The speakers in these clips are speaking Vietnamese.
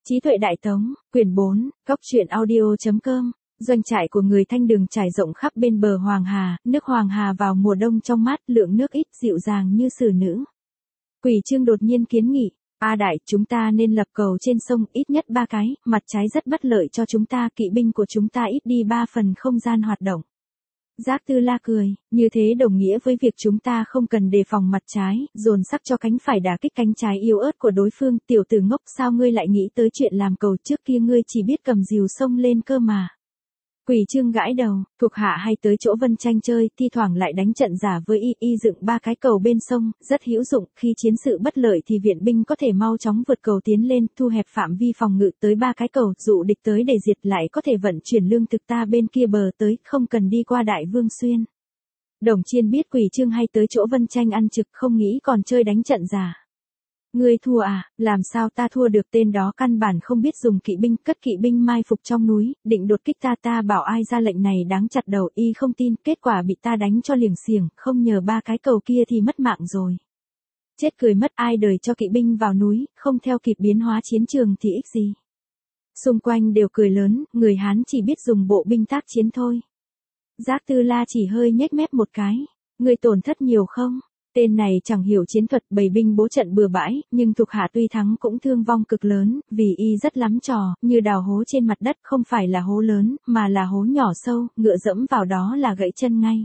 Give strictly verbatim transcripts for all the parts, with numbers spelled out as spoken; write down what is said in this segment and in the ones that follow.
Trí tuệ đại tống, quyển bốn, góc truyện audio.com. Doanh trại của người Thanh Đường trải rộng khắp bên bờ Hoàng Hà, nước Hoàng Hà vào mùa đông trong mát, lượng nước ít, dịu dàng như xử nữ. Quỷ Trương đột nhiên kiến nghị, A đại, chúng ta nên lập cầu trên sông, ít nhất ba cái, mặt trái rất bất lợi cho chúng ta, kỵ binh của chúng ta ít đi ba phần không gian hoạt động. Giác Tư La cười, như thế đồng nghĩa với việc chúng ta không cần đề phòng mặt trái, dồn sắc cho cánh phải đả kích cánh trái yếu ớt của đối phương. Tiểu tử ngốc, sao ngươi lại nghĩ tới chuyện làm cầu, trước kia ngươi chỉ biết cầm rìu sông lên cơ mà. Quỷ Trương gãi đầu, thuộc hạ hay tới chỗ Vân Tranh chơi, thi thoảng lại đánh trận giả với y, y dựng ba cái cầu bên sông, rất hữu dụng, khi chiến sự bất lợi thì viện binh có thể mau chóng vượt cầu tiến lên, thu hẹp phạm vi phòng ngự tới ba cái cầu, dụ địch tới để diệt, lại có thể vận chuyển lương thực ta bên kia bờ tới, không cần đi qua Đại Vương Xuyên. Đồng Chiên biết Quỷ Trương hay tới chỗ Vân Tranh ăn trực, không nghĩ còn chơi đánh trận giả. Ngươi thua à, làm sao ta thua được, tên đó căn bản không biết dùng kỵ binh, cất kỵ binh mai phục trong núi, định đột kích ta, ta bảo ai ra lệnh này đáng chặt đầu, y không tin, kết quả bị ta đánh cho liềng xiềng, không nhờ ba cái cầu kia thì mất mạng rồi. Chết cười mất, ai đời cho kỵ binh vào núi, không theo kịp biến hóa chiến trường thì ích gì. Xung quanh đều cười lớn, người Hán chỉ biết dùng bộ binh tác chiến thôi. Giác Tư La chỉ hơi nhếch mép một cái, ngươi tổn thất nhiều không? Tên này chẳng hiểu chiến thuật, bày binh bố trận bừa bãi, nhưng thuộc hạ tuy thắng cũng thương vong cực lớn, vì y rất lắm trò, như đào hố trên mặt đất, không phải là hố lớn, mà là hố nhỏ sâu, ngựa dẫm vào đó là gãy chân ngay.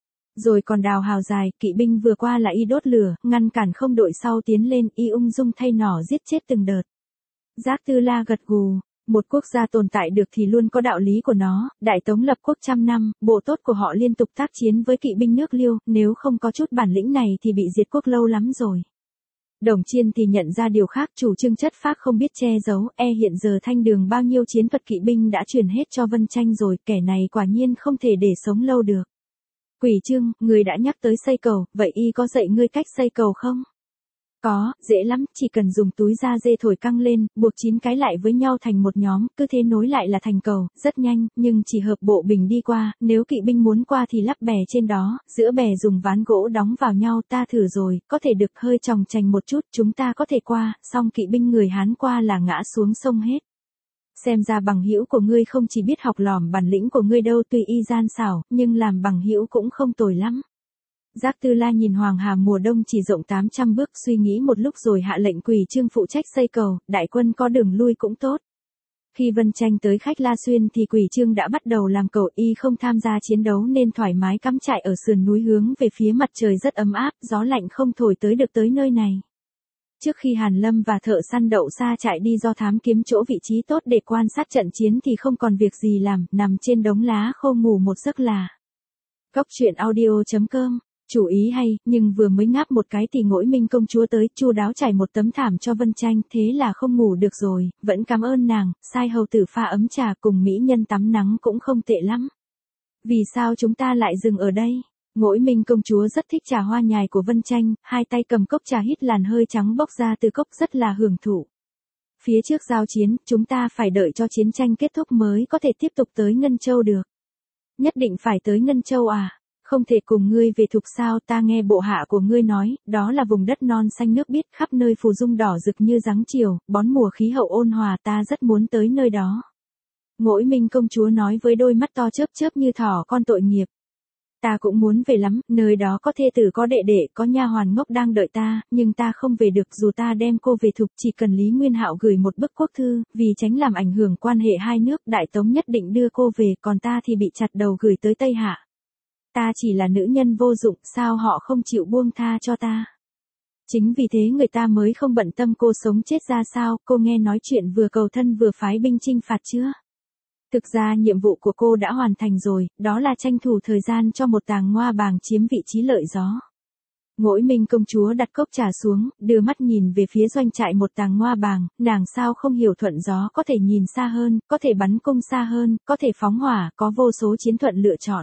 Rồi còn đào hào dài, kỵ binh vừa qua là y đốt lửa, ngăn cản không đội sau tiến lên, y ung dung thay nỏ giết chết từng đợt. Giác Tư La gật gù. Một quốc gia tồn tại được thì luôn có đạo lý của nó, Đại Tống lập quốc trăm năm, bộ tốt của họ liên tục tác chiến với kỵ binh nước Liêu, nếu không có chút bản lĩnh này thì bị diệt quốc lâu lắm rồi. Đồng Chiên thì nhận ra điều khác, chủ trương chất phác không biết che giấu, e hiện giờ Thanh Đường bao nhiêu chiến thuật kỵ binh đã truyền hết cho Vân Tranh rồi, kẻ này quả nhiên không thể để sống lâu được. Quỷ Trương, người đã nhắc tới xây cầu, vậy y có dạy ngươi cách xây cầu không? Có, dễ lắm, chỉ cần dùng túi da dê thổi căng lên, buộc chín cái lại với nhau thành một nhóm, cứ thế nối lại là thành cầu, rất nhanh, nhưng chỉ hợp bộ bình đi qua, nếu kỵ binh muốn qua thì lắp bè trên đó, giữa bè dùng ván gỗ đóng vào nhau, ta thử rồi, có thể được, hơi chòng chành một chút, chúng ta có thể qua, xong kỵ binh người Hán qua là ngã xuống sông hết. Xem ra bằng hữu của ngươi không chỉ biết học lỏm bản lĩnh của ngươi đâu, tuy y gian xảo, nhưng làm bằng hữu cũng không tồi lắm. Giác Tư La nhìn Hoàng Hà mùa đông chỉ rộng tám trăm bước, suy nghĩ một lúc rồi hạ lệnh Quỷ Trương phụ trách xây cầu, đại quân có đường lui cũng tốt. Khi Vân Tranh tới Khách La Xuyên thì Quỷ Trương đã bắt đầu làm cầu, y không tham gia chiến đấu nên thoải mái cắm trại ở sườn núi hướng về phía mặt trời rất ấm áp, gió lạnh không thổi tới được tới nơi này. Trước khi Hàn Lâm và thợ săn đậu xa chạy đi do thám kiếm chỗ vị trí tốt để quan sát trận chiến thì không còn việc gì làm, nằm trên đống lá khô ngủ một giấc là. Góc truyện audio.com. Chủ ý hay, nhưng vừa mới ngáp một cái thì Ngỗi Minh công chúa tới, chu đáo trải một tấm thảm cho Vân Tranh, thế là không ngủ được rồi, vẫn cảm ơn nàng, sai hầu tử pha ấm trà cùng mỹ nhân tắm nắng cũng không tệ lắm. Vì sao chúng ta lại dừng ở đây? Ngỗi Minh công chúa rất thích trà hoa nhài của Vân Tranh, hai tay cầm cốc trà hít làn hơi trắng bốc ra từ cốc rất là hưởng thụ. Phía trước giao chiến, chúng ta phải đợi cho chiến tranh kết thúc mới có thể tiếp tục tới Ngân Châu được. Nhất định phải tới Ngân Châu à? Không thể cùng ngươi về Thục sao, ta nghe bộ hạ của ngươi nói, đó là vùng đất non xanh nước biếc, khắp nơi phù dung đỏ rực như giáng chiều, bón mùa khí hậu ôn hòa, ta rất muốn tới nơi đó. Ngỗi Minh công chúa nói với đôi mắt to chớp chớp như thỏ con tội nghiệp. Ta cũng muốn về lắm, nơi đó có thê tử có đệ đệ, có nha hoàn ngốc đang đợi ta, nhưng ta không về được, dù ta đem cô về Thục chỉ cần Lý Nguyên Hạo gửi một bức quốc thư, vì tránh làm ảnh hưởng quan hệ hai nước, Đại Tống nhất định đưa cô về, còn ta thì bị chặt đầu gửi tới Tây Hạ. Ta chỉ là nữ nhân vô dụng, sao họ không chịu buông tha cho ta? Chính vì thế người ta mới không bận tâm cô sống chết ra sao, cô nghe nói chuyện vừa cầu thân vừa phái binh chinh phạt chưa? Thực ra nhiệm vụ của cô đã hoàn thành rồi, đó là tranh thủ thời gian cho một tàng ngoa bàng chiếm vị trí lợi gió. Ngỗi Minh công chúa đặt cốc trà xuống, đưa mắt nhìn về phía doanh trại một tàng ngoa bàng, nàng sao không hiểu thuận gió có thể nhìn xa hơn, có thể bắn cung xa hơn, có thể phóng hỏa, có vô số chiến thuận lựa chọn.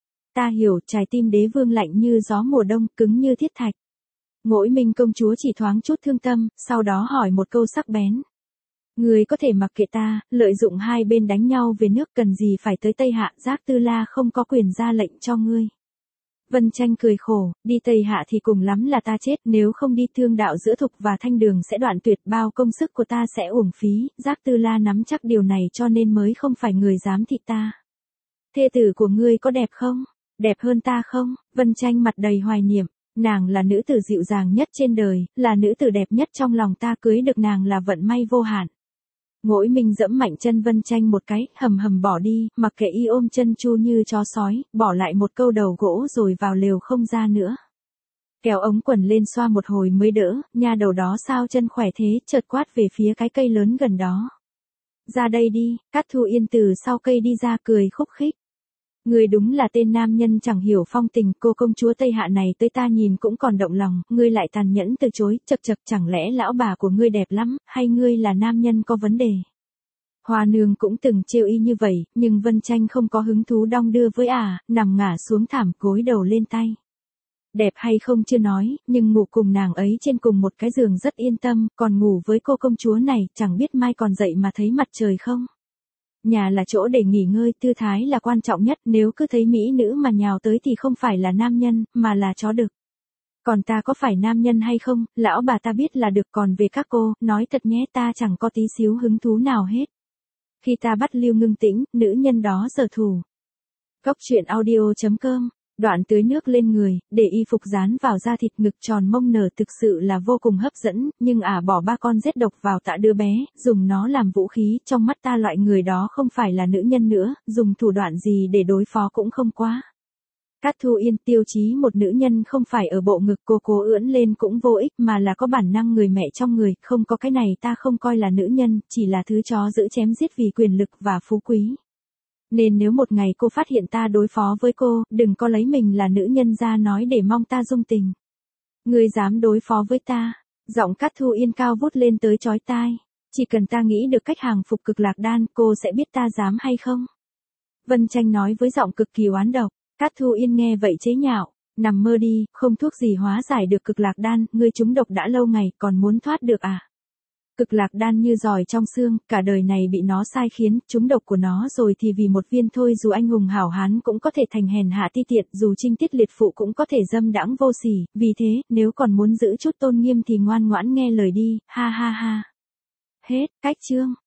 Ta hiểu, trái tim đế vương lạnh như gió mùa đông, cứng như thiết thạch. Ngỗi Minh công chúa chỉ thoáng chút thương tâm, sau đó hỏi một câu sắc bén. Người có thể mặc kệ ta, lợi dụng hai bên đánh nhau về nước, cần gì phải tới Tây Hạ, Giác Tư La không có quyền ra lệnh cho ngươi. Vân Tranh cười khổ, đi Tây Hạ thì cùng lắm là ta chết, nếu không đi thương đạo giữa Thục và Thanh Đường sẽ đoạn tuyệt, bao công sức của ta sẽ uổng phí, Giác Tư La nắm chắc điều này cho nên mới không phải người dám thị ta. Thê tử của ngươi có đẹp không? Đẹp hơn ta không? Vân Tranh mặt đầy hoài niệm, nàng là nữ tử dịu dàng nhất trên đời, là nữ tử đẹp nhất trong lòng ta, cưới được nàng là vận may vô hạn. Ngỗi Minh dẫm mạnh chân Vân Tranh một cái, hầm hầm bỏ đi, mặc kệ y ôm chân chu như chó sói, bỏ lại một câu đầu gỗ rồi vào lều không ra nữa. Kéo ống quần lên xoa một hồi mới đỡ, nha đầu đó sao chân khỏe thế, chợt quát về phía cái cây lớn gần đó. Ra đây đi, Cát Thu Yên từ sau cây đi ra cười khúc khích. Ngươi đúng là tên nam nhân chẳng hiểu phong tình, cô công chúa Tây Hạ này tới ta nhìn cũng còn động lòng, ngươi lại tàn nhẫn từ chối, chật chật, chẳng lẽ lão bà của ngươi đẹp lắm, hay ngươi là nam nhân có vấn đề? Hoa nương cũng từng trêu y như vậy, nhưng Vân Tranh không có hứng thú đong đưa với ả, à, nằm ngả xuống thảm gối đầu lên tay. Đẹp hay không chưa nói, nhưng ngủ cùng nàng ấy trên cùng một cái giường rất yên tâm, còn ngủ với cô công chúa này, chẳng biết mai còn dậy mà thấy mặt trời không? Nhà là chỗ để nghỉ ngơi, tư thái là quan trọng nhất, nếu cứ thấy mỹ nữ mà nhào tới thì không phải là nam nhân, mà là chó đực. Còn ta có phải nam nhân hay không, lão bà ta biết là được, còn về các cô, nói thật nhé, ta chẳng có tí xíu hứng thú nào hết. Khi ta bắt Lưu Ngưng Tĩnh, nữ nhân đó giở thủ. Cốc truyện audio chấm com. Đoạn tưới nước lên người, để y phục dán vào da thịt, ngực tròn mông nở thực sự là vô cùng hấp dẫn, nhưng ả à bỏ ba con rết độc vào tạ đứa bé, dùng nó làm vũ khí, trong mắt ta loại người đó không phải là nữ nhân nữa, dùng thủ đoạn gì để đối phó cũng không quá. Cát Thu Yên, tiêu chí một nữ nhân không phải ở bộ ngực, cô cố ưỡn lên cũng vô ích, mà là có bản năng người mẹ trong người, không có cái này ta không coi là nữ nhân, chỉ là thứ chó giữ chém giết vì quyền lực và phú quý. Nên nếu một ngày cô phát hiện ta đối phó với cô, đừng có lấy mình là nữ nhân ra nói để mong ta dung tình. Ngươi dám đối phó với ta? Giọng Cát Thu Yên cao vút lên tới chói tai. Chỉ cần ta nghĩ được cách hàng phục cực lạc đan, cô sẽ biết ta dám hay không? Vân Tranh nói với giọng cực kỳ oán độc. Cát Thu Yên nghe vậy chế nhạo. Nằm mơ đi, không thuốc gì hóa giải được cực lạc đan, ngươi trúng độc đã lâu ngày, còn muốn thoát được à? Cực lạc đan như giỏi trong xương, cả đời này bị nó sai khiến, trúng độc của nó rồi thì vì một viên thôi dù anh hùng hảo hán cũng có thể thành hèn hạ ti tiện, dù trinh tiết liệt phụ cũng có thể dâm đãng vô sỉ, vì thế, nếu còn muốn giữ chút tôn nghiêm thì ngoan ngoãn nghe lời đi, ha ha ha. Hết, cách chương.